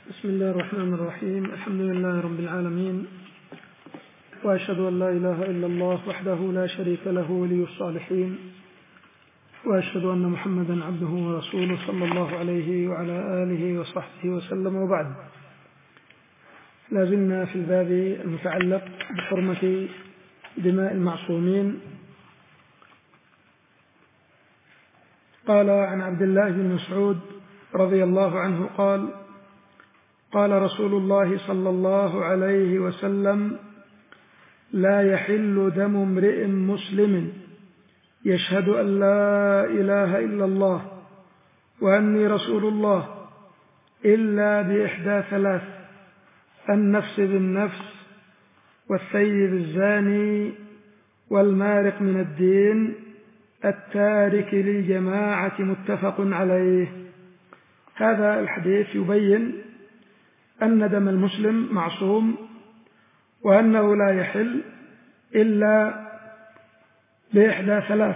بسم الله الرحمن الرحيم. الحمد لله رب العالمين، وأشهد أن لا إله إلا الله وحده لا شريك له ولي الصالحين، وأشهد أن محمدا عبده ورسوله صلى الله عليه وعلى آله وصحبه وسلم. وبعد، لازلنا في الباب المتعلق بحرمة دماء المعصومين. قال عن عبد الله بن مسعود رضي الله عنه قال: قال رسول الله صلى الله عليه وسلم: لا يحل دم امرئ مسلم يشهد أن لا إله إلا الله وأني رسول الله إلا بإحدى ثلاث: النفس بالنفس، والثيب الزاني، والمارق من الدين، التارك للجماعة. متفق عليه. هذا الحديث يبين أن دم المسلم معصوم، وأنه لا يحل إلا بإحدى ثلاث: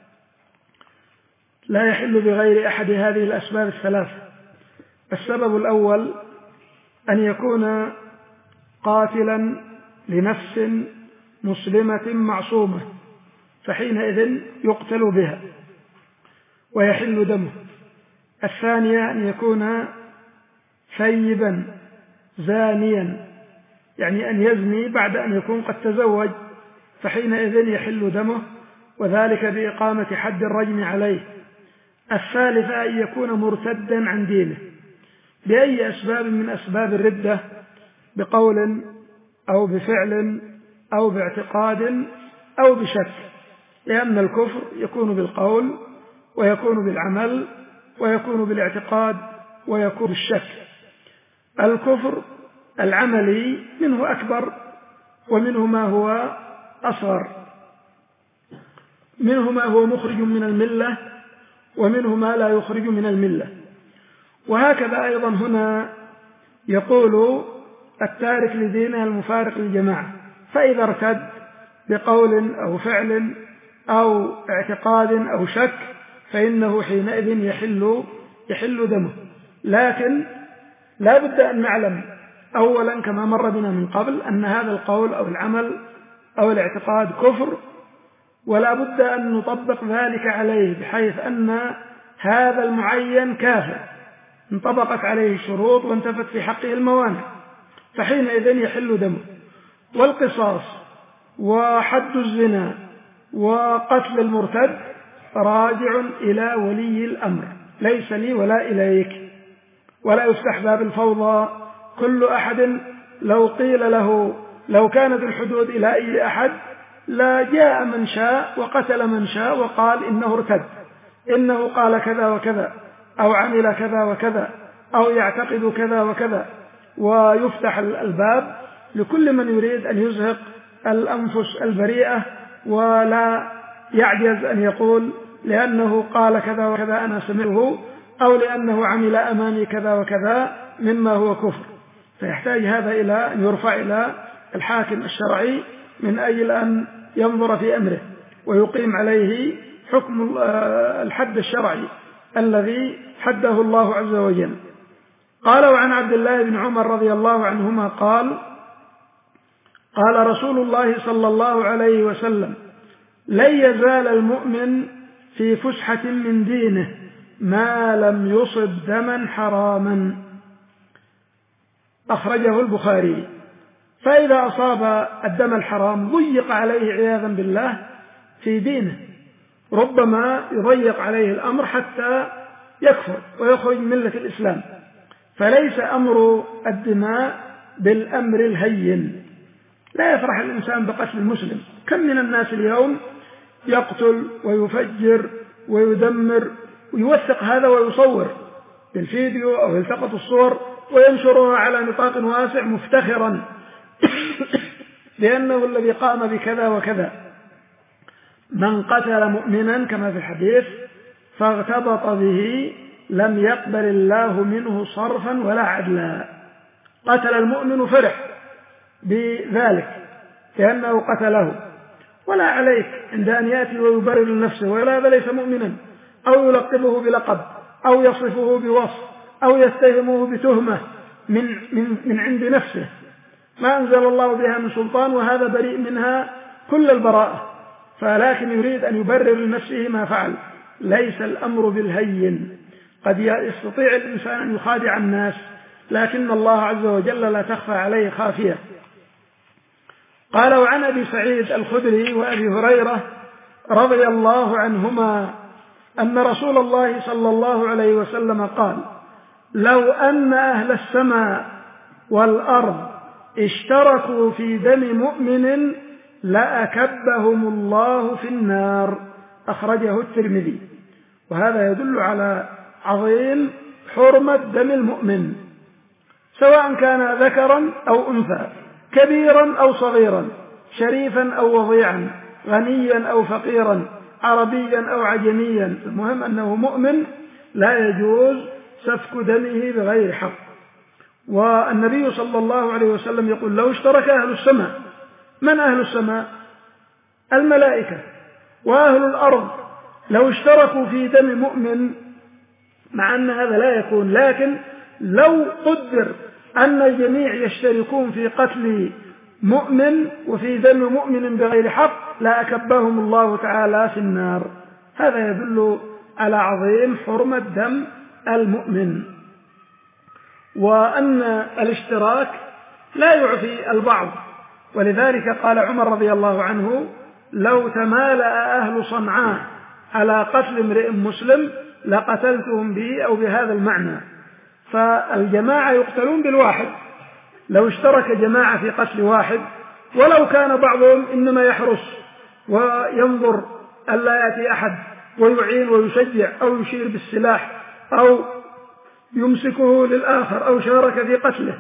لا يحل بغير أحد هذه الأسباب الثلاث. السبب الأول أن يكون قاتلا لنفس مسلمة معصومة، فحينئذ يقتل بها ويحل دمه. الثانية أن يكون ثيبا زانيا، يعني أن يزني بعد أن يكون قد تزوج، فحينئذ يحل دمه، وذلك بإقامة حد الرجم عليه. الثالثة أن يكون مرتدا عن دينه بأي أسباب من أسباب الردة، بقول أو بفعل أو باعتقاد أو بشك، لأن الكفر يكون بالقول ويكون بالعمل ويكون بالاعتقاد ويكون بالشك. الكفر العملي منه أكبر ومنه ما هو أصغر، منه ما هو مخرج من الملة ومنه ما لا يخرج من الملة. وهكذا أيضا هنا يقول: التارك لدينه المفارق للجماعة. فإذا ارتد بقول أو فعل أو اعتقاد أو شك فإنه حينئذ يحل دمه. لكن لا بد أن نعلم أولا كما مر بنا من قبل أن هذا القول أو العمل أو الاعتقاد كفر، ولا بد أن نطبق ذلك عليه بحيث أن هذا المعين كافر انطبقت عليه الشروط وانتفت في حقه الموانع، فحينئذ يحل دمه. والقصاص وحد الزنا وقتل المرتد راجع إلى ولي الأمر، ليس لي ولا إليك، ولا يفتح باب الفوضى. كل أحد لو قيل له لو كانت الحدود إلى أي أحد لا جاء من شاء وقتل من شاء وقال إنه ارتد، إنه قال كذا وكذا أو عمل كذا وكذا أو يعتقد كذا وكذا، ويفتح الباب لكل من يريد أن يزهق الأنفس البريئة ولا يعجز أن يقول لأنه قال كذا وكذا أنا سمعه، أو لأنه عمل أمامي كذا وكذا مما هو كفر. فيحتاج هذا إلى أن يرفع إلى الحاكم الشرعي من أجل أن ينظر في أمره ويقيم عليه حكم الحد الشرعي الذي حده الله عز وجل. قال: وعن عبد الله بن عمر رضي الله عنهما قال: قال رسول الله صلى الله عليه وسلم: لن يزال المؤمن في فسحة من دينه ما لم يصب دما حراما. أخرجه البخاري. فإذا أصاب الدم الحرام ضيق عليه عياذا بالله في دينه، ربما يضيق عليه الأمر حتى يكفر ويخرج من ملة الإسلام. فليس أمر الدماء بالأمر الهين. لا يفرح الإنسان بقتل المسلم. كم من الناس اليوم يقتل ويفجر ويدمر ويوثق هذا ويصور بالفيديو أو يلتقط الصور وينشرها على نطاق واسع مفتخرا لأنه الذي قام بكذا وكذا. من قتل مؤمنا كما في الحديث فاغتبط به لم يقبل الله منه صرفا ولا عدلا. قتل المؤمن فرح بذلك لأنه قتله، ولا عليك عند أن يأتي ويبرر لنفسه ويقول هذا ليس مؤمنا، أو يلقبه بلقب أو يصفه بوصف أو يتهمه بتهمة من عند نفسه، ما أنزل الله بها من سلطان، وهذا بريء منها كل البراءة، فلكن يريد أن يبرر لنفسه ما فعل. ليس الأمر بالهين، قد يستطيع الإنسان أن يخادع الناس، لكن الله عز وجل لا تخفى عليه خافية. قال: وعن أبي سعيد الخدري وأبي هريرة رضي الله عنهما أن رسول الله صلى الله عليه وسلم قال: لو أن أهل السماء والأرض اشتركوا في دم مؤمن لأكبهم الله في النار. أخرجه الترمذي. وهذا يدل على عظيم حرمة دم المؤمن، سواء كان ذكرا أو أنثى، كبيرا أو صغيرا، شريفا أو وضيعا، غنيا أو فقيرا، عربيا أو عجميا، المهم أنه مؤمن لا يجوز سفك دمه بغير حق. والنبي صلى الله عليه وسلم يقول: لو اشترك أهل السماء. من أهل السماء؟ الملائكة. وأهل الأرض لو اشتركوا في دم مؤمن، مع أن هذا لا يكون، لكن لو قدر أن الجميع يشتركون في قتل مؤمن وفي دم مؤمن بغير حق لأكبهم الله تعالى في النار. هذا يدل على عظيم حرمة دم المؤمن، وأن الاشتراك لا يعفي البعض. ولذلك قال عمر رضي الله عنه: لو تمالأ أهل صنعاء على قتل امرئ مسلم لقتلتهم به، أو بهذا المعنى. فالجماعة يقتلون بالواحد، لو اشترك جماعة في قتل واحد، ولو كان بعضهم إنما يحرس وينظر ألا يأتي أحد ويعين ويشجع أو يشير بالسلاح أو يمسكه للآخر أو شارك في قتله،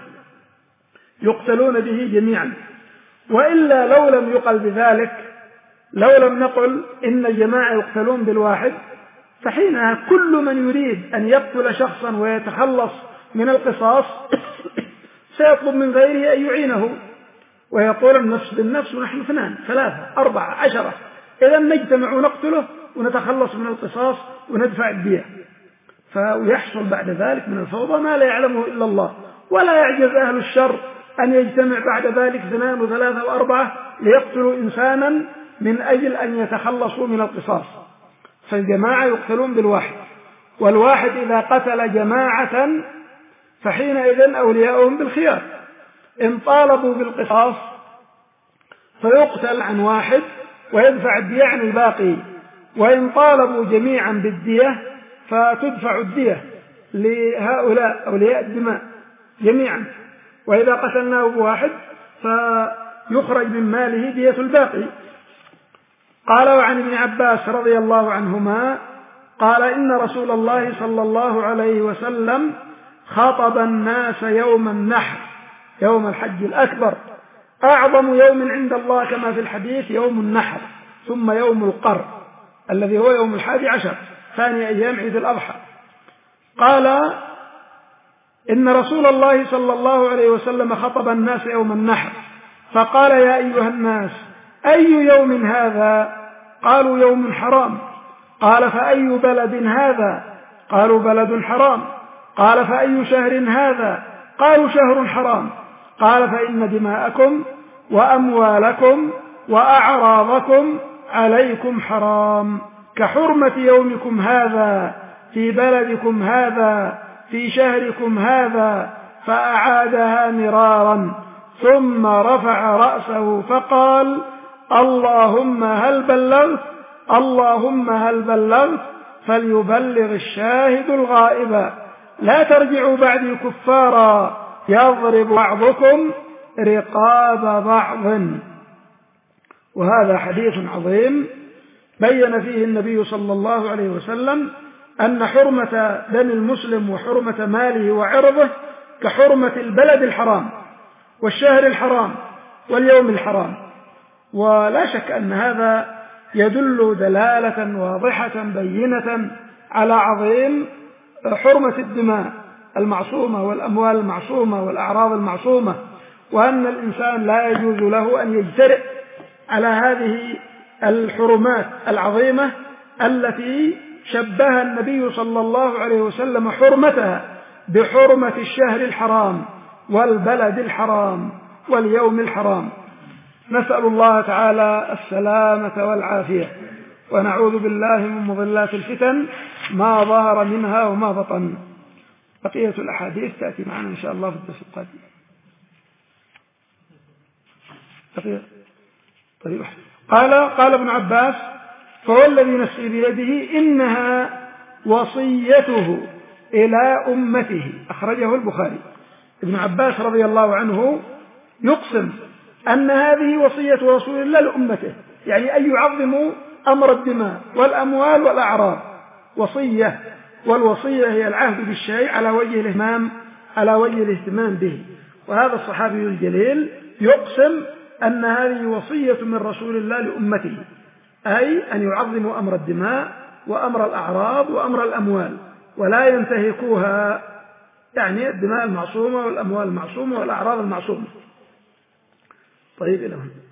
يقتلون به جميعا. وإلا لو لم يقل بذلك، لو لم نقل إن الجماعة يقتلون بالواحد، فحينها كل من يريد أن يقتل شخصا ويتخلص من القصاص سيطلب من غيره أن يعينه، ويقول: النفس بالنفس، ونحن 2 3 4 10، إذا نجتمع ونقتله ونتخلص من القصاص وندفع الدية. فيحصل بعد ذلك من الفوضى ما لا يعلمه إلا الله. ولا يعجز أهل الشر أن يجتمع بعد ذلك 2 و3 و4 ليقتلوا إنسانا من أجل أن يتخلصوا من القصاص. فالجماعة يقتلون بالواحد، والواحد إذا قتل جماعة فحينئذ أولياؤهم بالخيار، إن طالبوا بالقصاص فيقتل عن واحد ويدفع الدية عن الباقي، وإن طالبوا جميعا بالدية فتدفع الدية لهؤلاء أولياء الدماء جميعا، وإذا قتلناه بواحد فيخرج من ماله دية الباقي. قال: وعن ابن عباس رضي الله عنهما قال: إن رسول الله صلى الله عليه وسلم خطب الناس يوم النحر، يوم الحج الأكبر، أعظم يوم عند الله كما في الحديث يوم النحر، ثم يوم القر الذي هو يوم 11 ثاني أيام عيد الأضحى. قال: إن رسول الله صلى الله عليه وسلم خطب الناس يوم النحر فقال: يا أيها الناس، أي يوم هذا؟ قالوا: يوم حرام. قال: فأي بلد هذا؟ قالوا: بلد حرام. قال: فأي شهر هذا؟ قالوا: شهر حرام. قال: فإن دماءكم وأموالكم وأعراضكم عليكم حرام، كحرمة يومكم هذا في بلدكم هذا في شهركم هذا. فأعادها مرارا، ثم رفع رأسه فقال: اللهم هل بلغت؟ اللهم هل بلغت؟ فليبلغ الشاهد الغائب، لا ترجعوا بعدي كفارا يضرب بعضكم رقاب بعض. وهذا حديث عظيم بين فيه النبي صلى الله عليه وسلم أن حرمة دم المسلم وحرمة ماله وعرضه كحرمة البلد الحرام والشهر الحرام واليوم الحرام. ولا شك أن هذا يدل دلالة واضحة بينة على عظيم حرمة الدماء المعصومة والأموال المعصومة والأعراض المعصومة، وأن الإنسان لا يجوز له أن يجترئ على هذه الحرمات العظيمة التي شبه النبي صلى الله عليه وسلم حرمتها بحرمة الشهر الحرام والبلد الحرام واليوم الحرام. نسأل الله تعالى السلامة والعافية، ونعوذ بالله من مضلات الفتن ما ظهر منها وما بطن. بقية الأحاديث تأتي معنا إن شاء الله في الدرس القادم. طيب. قال ابن عباس: فهو الذي نفسي بيده إنها وصيته إلى أمته. أخرجه البخاري. ابن عباس رضي الله عنه يقسم أن هذه وصية رسول الله لأمته، يعني أن يعظموا أمر الدماء والأموال والأعراض. وصية، والوصية هي العهد بالشيء على وجه الاهتمام به. وهذا الصحابي الجليل يقسم أن هذه وصية من رسول الله لأمته، أي أن يعظموا أمر الدماء وأمر الأعراض وأمر الأموال ولا ينتهكوها، يعني الدماء المعصومة والأموال المعصومة والأعراض المعصومة. طيب إلى هنا.